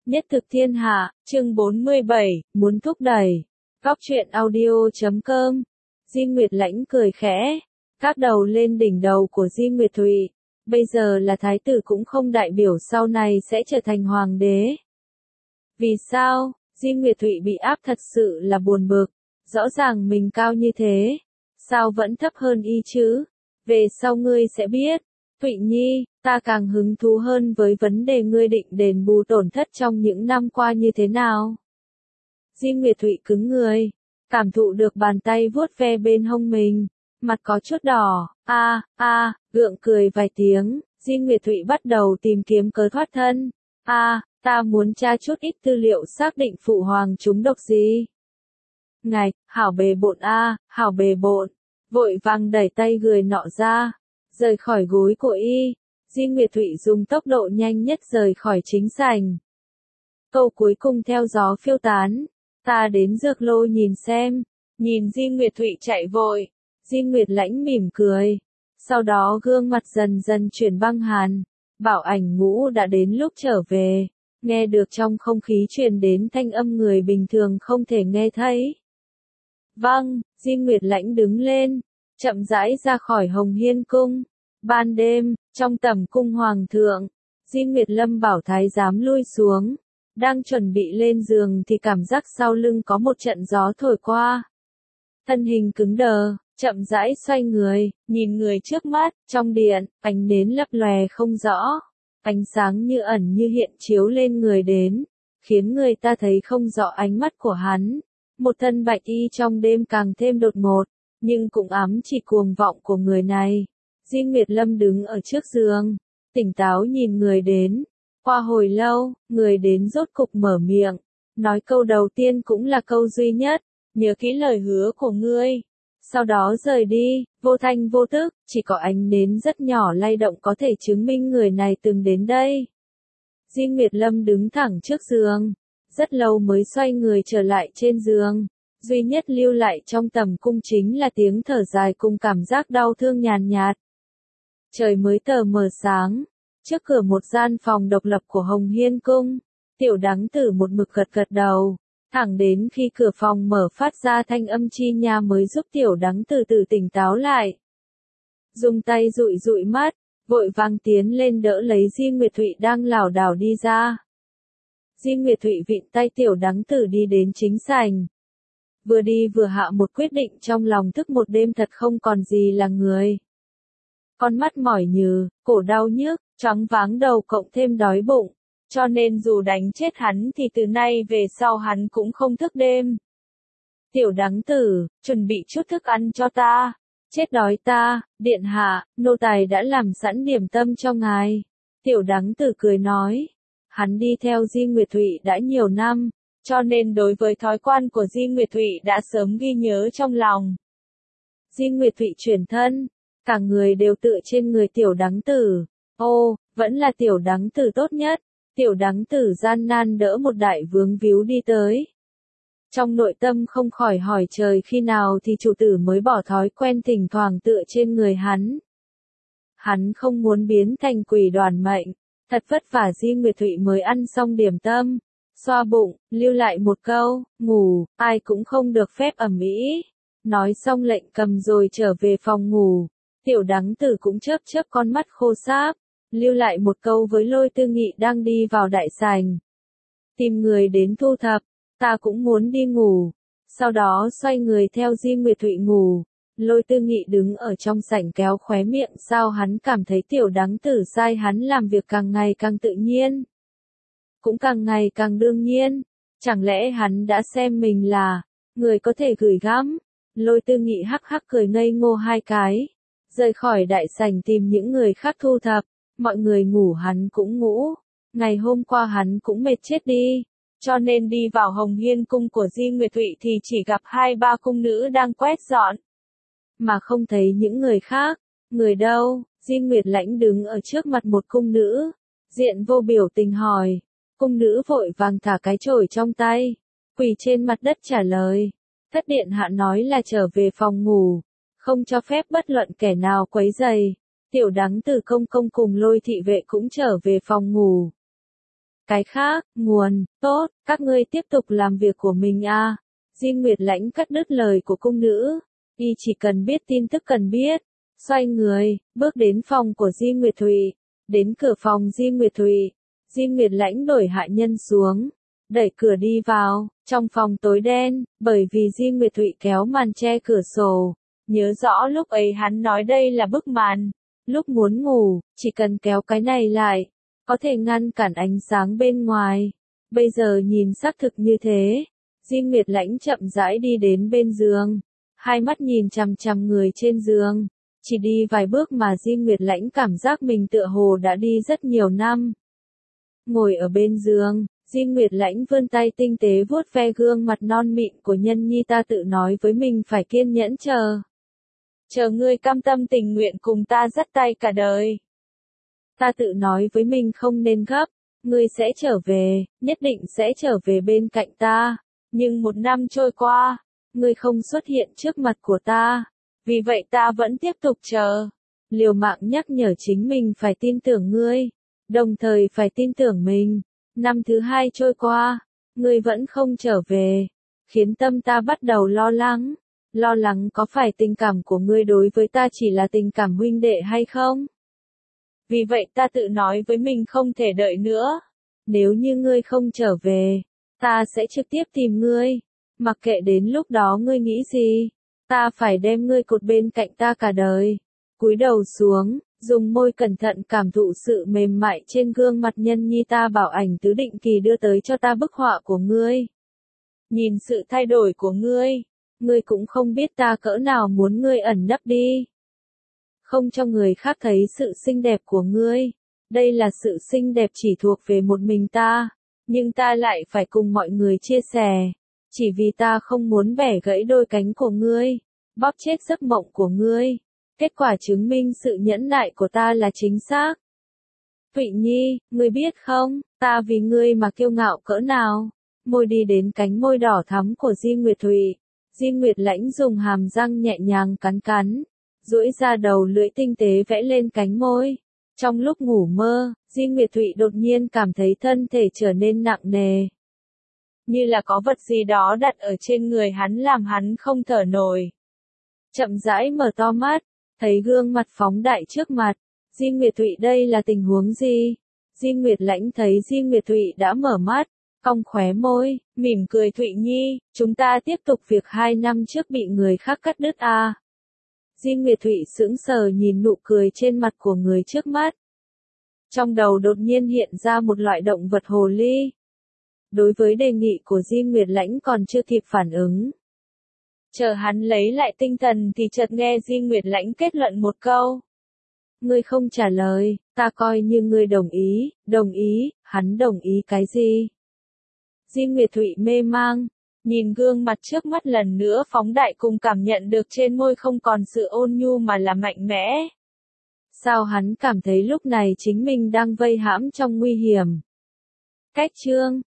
Nhất thực thiên hạ, chương 47, muốn thúc đẩy. Góc truyện audio.com. Di Nguyệt Lãnh cười khẽ, các đầu lên đỉnh đầu của Di Nguyệt Thụy. Bây giờ là thái tử cũng không đại biểu sau này sẽ trở thành hoàng đế. Vì sao? Di Nguyệt Thụy bị áp thật sự là buồn bực. Rõ ràng mình cao như thế, sao vẫn thấp hơn y chứ? Về sau ngươi sẽ biết. Thụy Nhi, ta càng hứng thú hơn với vấn đề ngươi định đền bù tổn thất trong những năm qua như thế nào. Di Nguyệt Thụy cứng người, cảm thụ được bàn tay vuốt ve bên hông mình, mặt có chút đỏ, gượng cười vài tiếng, Di Nguyệt Thụy bắt đầu tìm kiếm cớ thoát thân. Ta muốn tra chút ít tư liệu xác định phụ hoàng trúng độc gì. Ngài, hảo bề bộn hảo bề bộn, vội vàng đẩy tay người nọ ra, rời khỏi gối của y. Di Nguyệt Thụy dùng tốc độ nhanh nhất rời khỏi chính sảnh. Câu cuối cùng theo gió phiêu tán, ta đến dược lô nhìn xem. Nhìn Di Nguyệt Thụy chạy vội, Di Nguyệt Lãnh mỉm cười, sau đó gương mặt dần dần chuyển băng hàn. Bảo Ảnh Ngũ đã đến lúc trở về, nghe được trong không khí truyền đến thanh âm người bình thường không thể nghe thấy. Vâng, Di Nguyệt Lãnh đứng lên, chậm rãi ra khỏi Hồng Hiên Cung. Ban đêm, trong tẩm cung hoàng thượng, Di Nguyệt Lâm bảo thái giám lui xuống, đang chuẩn bị lên giường thì cảm giác sau lưng có một trận gió thổi qua. Thân hình cứng đờ, chậm rãi xoay người, nhìn người trước mắt, trong điện, ánh nến lấp lòe không rõ, ánh sáng như ẩn như hiện chiếu lên người đến, khiến người ta thấy không rõ ánh mắt của hắn. Một thân bạch y trong đêm càng thêm đột ngột, nhưng cũng ám chỉ cuồng vọng của người này. Di Nguyệt Lâm đứng ở trước giường, tỉnh táo nhìn người đến. Qua hồi lâu, người đến rốt cục mở miệng, nói câu đầu tiên cũng là câu duy nhất, nhớ kỹ lời hứa của ngươi. Sau đó rời đi, vô thanh vô tức, chỉ có ánh nến rất nhỏ lay động có thể chứng minh người này từng đến đây. Di Nguyệt Lâm đứng thẳng trước giường, rất lâu mới xoay người trở lại trên giường. Duy nhất lưu lại trong tầm cung chính là tiếng thở dài cùng cảm giác đau thương nhàn nhạt. Trời mới tờ mờ sáng, trước cửa một gian phòng độc lập của Hồng Hiên Cung, Tiểu Đắng Tử một mực gật gật đầu, thẳng đến khi cửa phòng mở phát ra thanh âm chi nha mới giúp Tiểu Đắng Tử từ tỉnh táo lại. Dùng tay dụi dụi mắt, vội vàng tiến lên đỡ lấy Di Nguyệt Thụy đang lảo đảo đi ra. Di Nguyệt Thụy vịn tay Tiểu Đắng Tử đi đến chính sảnh. Vừa đi vừa hạ một quyết định trong lòng, thức một đêm thật không còn gì là người. Con mắt mỏi nhừ, cổ đau nhức, choáng váng đầu cộng thêm đói bụng, cho nên dù đánh chết hắn thì từ nay về sau hắn cũng không thức đêm. Tiểu Đắng Tử, chuẩn bị chút thức ăn cho ta. Chết đói ta, điện hạ, nô tài đã làm sẵn điểm tâm cho ngài. Tiểu Đắng Tử cười nói, hắn đi theo Di Nguyệt Thụy đã nhiều năm, cho nên đối với thói quen của Di Nguyệt Thụy đã sớm ghi nhớ trong lòng. Di Nguyệt Thụy chuyển thân, cả người đều tựa trên người Tiểu Đắng Tử. Ô, vẫn là Tiểu Đắng Tử tốt nhất. Tiểu Đắng Tử gian nan đỡ một đại vướng víu đi tới. Trong nội tâm không khỏi hỏi trời khi nào thì chủ tử mới bỏ thói quen thỉnh thoảng tựa trên người hắn. Hắn không muốn biến thành quỷ đoàn mệnh. Thật vất vả Di Nguyệt Thụy mới ăn xong điểm tâm, xoa bụng, lưu lại một câu, ngủ, ai cũng không được phép ầm ĩ. Nói xong lệnh cầm rồi trở về phòng ngủ. Tiểu Đắng Tử cũng chớp chớp con mắt khô sáp, lưu lại một câu với Lôi Tư Nghị đang đi vào đại sảnh. Tìm người đến thu thập, ta cũng muốn đi ngủ. Sau đó xoay người theo Di Nguyệt Thụy ngủ. Lôi Tư Nghị đứng ở trong sảnh kéo khóe miệng, sao hắn cảm thấy Tiểu Đắng Tử sai hắn làm việc càng ngày càng tự nhiên, cũng càng ngày càng đương nhiên. Chẳng lẽ hắn đã xem mình là người có thể gửi gắm? Lôi Tư Nghị hắc hắc cười ngây ngô hai cái, rời khỏi đại sảnh tìm những người khác thu thập. Mọi người ngủ hắn cũng ngủ. Ngày hôm qua hắn cũng mệt chết đi, cho nên đi vào Hồng Hiên Cung của Di Nguyệt Thụy thì chỉ gặp 2-3 cung nữ đang quét dọn, mà không thấy những người khác. Người đâu? Di Nguyệt Lãnh đứng ở trước mặt một cung nữ, diện vô biểu tình hỏi. Cung nữ vội vàng thả cái chổi trong tay, quỳ trên mặt đất trả lời. Thất điện hạ nói là trở về phòng ngủ, không cho phép bất luận kẻ nào quấy rầy. Tiểu Đắng Tử công công cùng Lôi thị vệ cũng trở về phòng ngủ. Cái khác, nguồn, tốt, các ngươi tiếp tục làm việc của mình a. Di Nguyệt Lãnh cắt đứt lời của cung nữ. Y chỉ cần biết tin tức cần biết. Xoay người, bước đến phòng của Di Nguyệt Thụy. Đến cửa phòng Di Nguyệt Thụy. Di Nguyệt Lãnh đuổi hạ nhân xuống. Đẩy cửa đi vào, trong phòng tối đen, bởi vì Di Nguyệt Thụy kéo màn che cửa sổ. Nhớ rõ lúc ấy hắn nói đây là bức màn. Lúc muốn ngủ, chỉ cần kéo cái này lại, có thể ngăn cản ánh sáng bên ngoài. Bây giờ nhìn xác thực như thế. Di Nguyệt Lãnh chậm rãi đi đến bên giường. Hai mắt nhìn chằm chằm người trên giường. Chỉ đi vài bước mà Di Nguyệt Lãnh cảm giác mình tựa hồ đã đi rất nhiều năm. Ngồi ở bên giường, Di Nguyệt Lãnh vươn tay tinh tế vuốt ve gương mặt non mịn của Nhân Nhi, ta tự nói với mình phải kiên nhẫn chờ. Chờ ngươi cam tâm tình nguyện cùng ta dắt tay cả đời. Ta tự nói với mình không nên gấp, ngươi sẽ trở về, nhất định sẽ trở về bên cạnh ta. Nhưng 1 năm trôi qua, ngươi không xuất hiện trước mặt của ta. Vì vậy ta vẫn tiếp tục chờ. Liều mạng nhắc nhở chính mình phải tin tưởng ngươi, đồng thời phải tin tưởng mình. Năm thứ 2 trôi qua, ngươi vẫn không trở về, khiến tâm ta bắt đầu lo lắng. Lo lắng có phải tình cảm của ngươi đối với ta chỉ là tình cảm huynh đệ hay không? Vì vậy ta tự nói với mình không thể đợi nữa. Nếu như ngươi không trở về, ta sẽ trực tiếp tìm ngươi. Mặc kệ đến lúc đó ngươi nghĩ gì, ta phải đem ngươi cột bên cạnh ta cả đời. Cúi đầu xuống, dùng môi cẩn thận cảm thụ sự mềm mại trên gương mặt Nhân Nhi, ta bảo ảnh tứ định kỳ đưa tới cho ta bức họa của ngươi. Nhìn sự thay đổi của ngươi, ngươi cũng không biết ta cỡ nào muốn ngươi ẩn nấp đi. Không cho người khác thấy sự xinh đẹp của ngươi. Đây là sự xinh đẹp chỉ thuộc về một mình ta. Nhưng ta lại phải cùng mọi người chia sẻ. Chỉ vì ta không muốn bẻ gãy đôi cánh của ngươi. Bóp chết giấc mộng của ngươi. Kết quả chứng minh sự nhẫn nại của ta là chính xác. Thụy Nhi, ngươi biết không, ta vì ngươi mà kiêu ngạo cỡ nào. Môi đi đến cánh môi đỏ thắm của Di Nguyệt Thụy. Di Nguyệt Lãnh dùng hàm răng nhẹ nhàng cắn cắn. Duỗi ra đầu lưỡi tinh tế vẽ lên cánh môi. Trong lúc ngủ mơ, Di Nguyệt Thụy đột nhiên cảm thấy thân thể trở nên nặng nề. Như là có vật gì đó đặt ở trên người hắn làm hắn không thở nổi. Chậm rãi mở to mắt, thấy gương mặt phóng đại trước mặt. Di Nguyệt Thụy, đây là tình huống gì? Di Nguyệt Lãnh thấy Di Nguyệt Thụy đã mở mắt, cong khóe môi, mỉm cười, Thụy Nhi, chúng ta tiếp tục việc 2 năm trước bị người khác cắt đứt à? Di Nguyệt Thụy sững sờ nhìn nụ cười trên mặt của người trước mắt. Trong đầu đột nhiên hiện ra một loại động vật hồ ly. Đối với đề nghị của Di Nguyệt Lãnh còn chưa kịp phản ứng. Chờ hắn lấy lại tinh thần thì chợt nghe Di Nguyệt Lãnh kết luận một câu. Ngươi không trả lời, ta coi như ngươi đồng ý, hắn đồng ý cái gì? Di Nguyệt Thụy mê mang, nhìn gương mặt trước mắt lần nữa phóng đại cùng cảm nhận được trên môi không còn sự ôn nhu mà là mạnh mẽ. Sao hắn cảm thấy lúc này chính mình đang vây hãm trong nguy hiểm? Cách chương